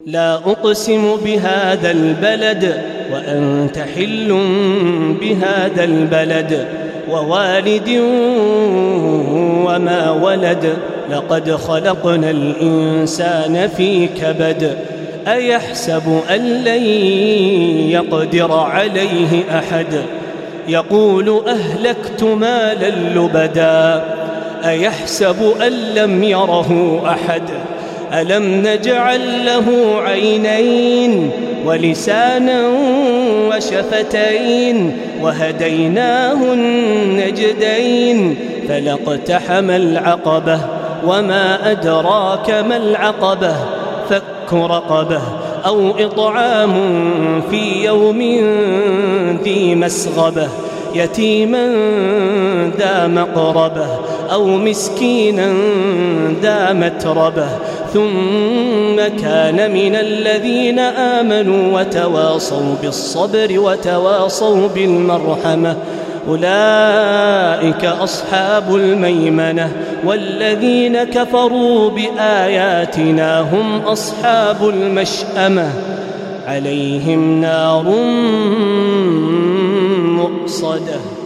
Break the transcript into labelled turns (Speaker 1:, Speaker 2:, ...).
Speaker 1: لا أقسم بهذا البلد وأنت حل بهذا البلد ووالد وما ولد لقد خلقنا الإنسان في كبد أيحسب أن لن يقدر عليه أحد يقول أهلكت مالا لبدا أيحسب أن لم يره أحد ألم نجعل له عينين ولسانا وشفتين وهديناه النجدين فلاقتحم العقبة وما أدراك ما العقبة فك رقبة أو إطعام في يوم ذي مسغبة يتيما ذا مقربة أو مسكينا ذا متربة ثم كان من الذين آمنوا وتواصوا بالصبر وتواصوا بالمرحمة أولئك أصحاب الميمنة والذين كفروا بآياتنا هم أصحاب المشأمة عليهم نار مؤصدة.